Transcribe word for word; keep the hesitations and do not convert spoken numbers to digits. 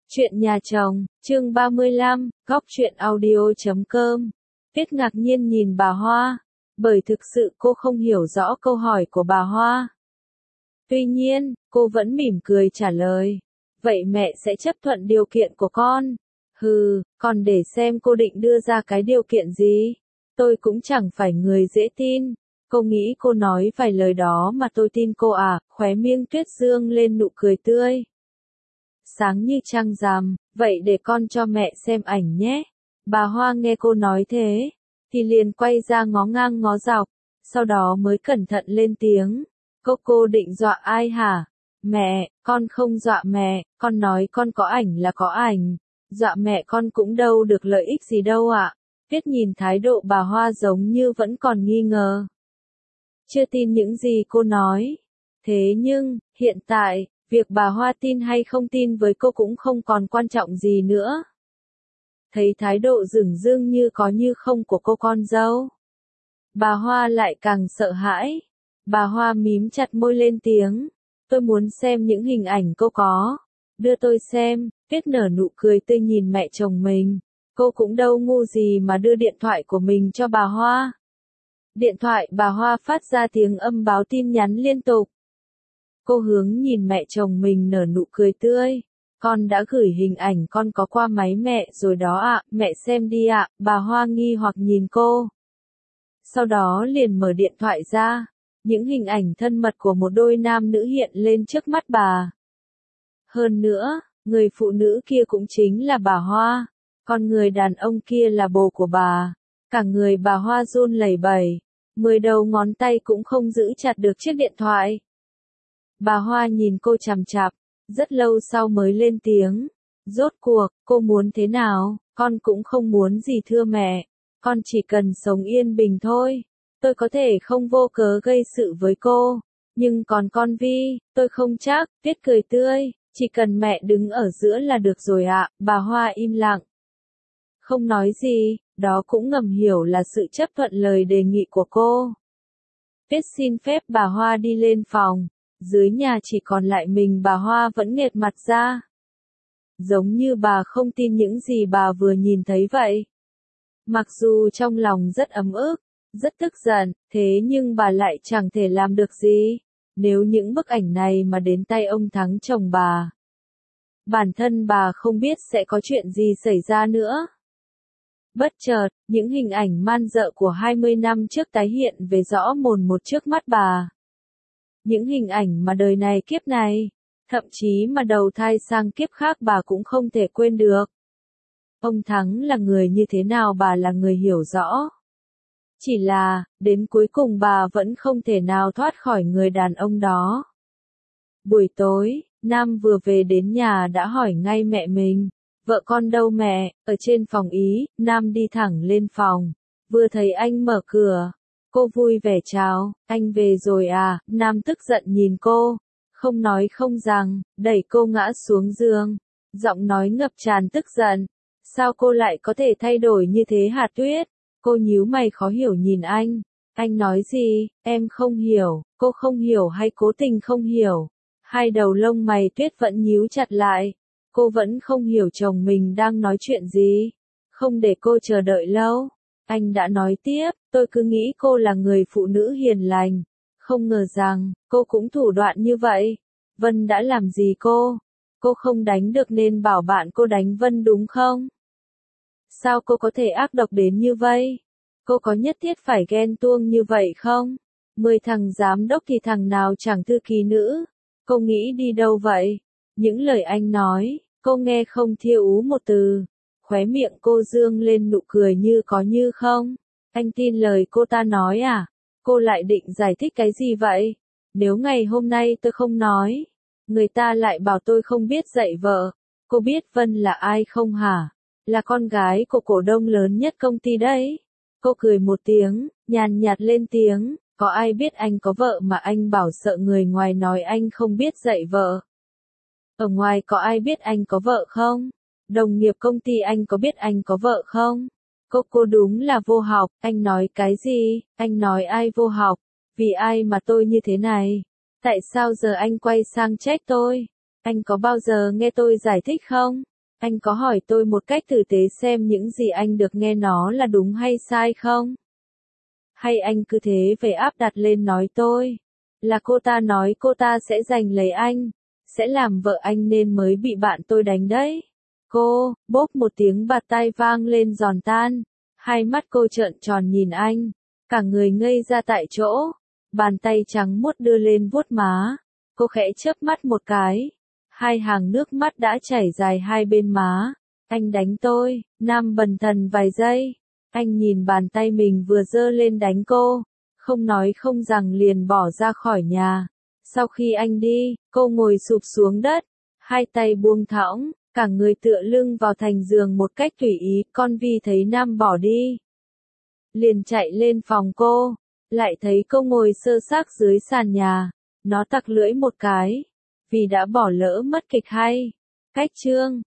Chuyện nhà chồng, chương ba mươi lăm, góc truyện audio chấm com. Tuyết ngạc nhiên nhìn bà Hoa, bởi thực sự cô không hiểu rõ câu hỏi của bà Hoa. Tuy nhiên, cô vẫn mỉm cười trả lời. Vậy mẹ sẽ chấp thuận điều kiện của con. Hừ, còn để xem cô định đưa ra cái điều kiện gì. Tôi cũng chẳng phải người dễ tin. Cô nghĩ cô nói vài lời đó mà tôi tin cô à, khóe miệng Tuyết dương lên nụ cười tươi. Sáng như trăng rằm, vậy để con cho mẹ xem ảnh nhé. Bà Hoa nghe cô nói thế, thì liền quay ra ngó ngang ngó dọc, sau đó mới cẩn thận lên tiếng. Cô cô định dọa ai hả? Mẹ, con không dọa mẹ, con nói con có ảnh là có ảnh. Dọa mẹ con cũng đâu được lợi ích gì đâu ạ. À. Tuyết nhìn thái độ bà Hoa giống như vẫn còn nghi ngờ. Chưa tin những gì cô nói. Thế nhưng, hiện tại, việc bà Hoa tin hay không tin với cô cũng không còn quan trọng gì nữa. Thấy thái độ dửng dưng như có như không của cô con dâu, bà Hoa lại càng sợ hãi. Bà Hoa mím chặt môi lên tiếng. Tôi muốn xem những hình ảnh cô có. Đưa tôi xem. Tuyết nở nụ cười tươi nhìn mẹ chồng mình. Cô cũng đâu ngu gì mà đưa điện thoại của mình cho bà Hoa. Điện thoại bà Hoa phát ra tiếng âm báo tin nhắn liên tục. Cô hướng nhìn mẹ chồng mình nở nụ cười tươi. Con đã gửi hình ảnh con có qua máy mẹ rồi đó ạ, mẹ xem đi ạ, bà Hoa nghi hoặc nhìn cô. Sau đó liền mở điện thoại ra. Những hình ảnh thân mật của một đôi nam nữ hiện lên trước mắt bà. Hơn nữa, người phụ nữ kia cũng chính là bà Hoa. Còn người đàn ông kia là bồ của bà. Cả người bà Hoa run lẩy bẩy. Mười đầu ngón tay cũng không giữ chặt được chiếc điện thoại. Bà Hoa nhìn cô chằm chằm, rất lâu sau mới lên tiếng. Rốt cuộc, cô muốn thế nào? Con cũng không muốn gì thưa mẹ. Con chỉ cần sống yên bình thôi. Tôi có thể không vô cớ gây sự với cô. Nhưng còn con Vi, tôi không chắc. Tuyết cười tươi. Chỉ cần mẹ đứng ở giữa là được rồi ạ. Bà Hoa im lặng. Không nói gì, đó cũng ngầm hiểu là sự chấp thuận lời đề nghị của cô. Tuyết xin phép bà Hoa đi lên phòng. Dưới nhà chỉ còn lại mình bà Hoa vẫn nghệt mặt ra. Giống như bà không tin những gì bà vừa nhìn thấy vậy. Mặc dù trong lòng rất ấm ức, rất tức giận, thế nhưng bà lại chẳng thể làm được gì. Nếu những bức ảnh này mà đến tay ông Thắng chồng bà, bản thân bà không biết sẽ có chuyện gì xảy ra nữa. Bất chợt, những hình ảnh man dợ của hai mươi năm trước tái hiện về rõ mồn một trước mắt bà. Những hình ảnh mà đời này kiếp này, thậm chí mà đầu thai sang kiếp khác bà cũng không thể quên được. Ông Thắng là người như thế nào bà là người hiểu rõ. Chỉ là, đến cuối cùng bà vẫn không thể nào thoát khỏi người đàn ông đó. Buổi tối, Nam vừa về đến nhà đã hỏi ngay mẹ mình. Vợ con đâu mẹ? Ở trên phòng ý. Nam đi thẳng lên phòng. Vừa thấy anh mở cửa. Cô vui vẻ chào, anh về rồi à? Nam tức giận nhìn cô. Không nói không rằng, đẩy cô ngã xuống giường. Giọng nói ngập tràn tức giận. Sao cô lại có thể thay đổi như thế hả Tuyết? Cô nhíu mày khó hiểu nhìn anh. Anh nói gì? Em không hiểu. Cô không hiểu hay cố tình không hiểu? Hai đầu lông mày Tuyết vẫn nhíu chặt lại. Cô vẫn không hiểu chồng mình đang nói chuyện gì. Không để cô chờ đợi lâu. Anh đã nói tiếp, tôi cứ nghĩ cô là người phụ nữ hiền lành. Không ngờ rằng, cô cũng thủ đoạn như vậy. Vân đã làm gì cô? Cô không đánh được nên bảo bạn cô đánh Vân đúng không? Sao cô có thể ác độc đến như vậy? Cô có nhất thiết phải ghen tuông như vậy không? Mười thằng giám đốc thì thằng nào chẳng thư ký nữ. Cô nghĩ đi đâu vậy? Những lời anh nói, cô nghe không thiêu ú một từ. Khóe miệng cô dương lên nụ cười như có như không. Anh tin lời cô ta nói à? Cô lại định giải thích cái gì vậy? Nếu ngày hôm nay tôi không nói, người ta lại bảo tôi không biết dạy vợ. Cô biết Vân là ai không hả? Là con gái của cổ đông lớn nhất công ty đấy. Cô cười một tiếng, nhàn nhạt lên tiếng. Có ai biết anh có vợ mà anh bảo sợ người ngoài nói anh không biết dạy vợ? Ở ngoài có ai biết anh có vợ không? Đồng nghiệp công ty anh có biết anh có vợ không? Cô cô đúng là vô học, anh nói cái gì? Anh nói ai vô học? Vì ai mà tôi như thế này? Tại sao giờ anh quay sang trách tôi? Anh có bao giờ nghe tôi giải thích không? Anh có hỏi tôi một cách tử tế xem những gì anh được nghe nó là đúng hay sai không? Hay anh cứ thế về áp đặt lên nói tôi? Là cô ta nói cô ta sẽ giành lấy anh, sẽ làm vợ anh nên mới bị bạn tôi đánh đấy. Cô, bốp một tiếng bạt tai vang lên giòn tan. Hai mắt cô trợn tròn nhìn anh, cả người ngây ra tại chỗ. Bàn tay trắng muốt đưa lên vuốt má. Cô khẽ chớp mắt một cái. Hai hàng nước mắt đã chảy dài hai bên má. Anh đánh tôi, Nam bần thần vài giây. Anh nhìn bàn tay mình vừa giơ lên đánh cô. Không nói không rằng liền bỏ ra khỏi nhà. Sau khi anh đi, cô ngồi sụp xuống đất. Hai tay buông thõng, cả người tựa lưng vào thành giường một cách tùy ý. Con Vi thấy Nam bỏ đi, liền chạy lên phòng cô. Lại thấy cô ngồi sơ xác dưới sàn nhà. Nó tặc lưỡi một cái. Vì đã bỏ lỡ mất kịch hay. Cách chương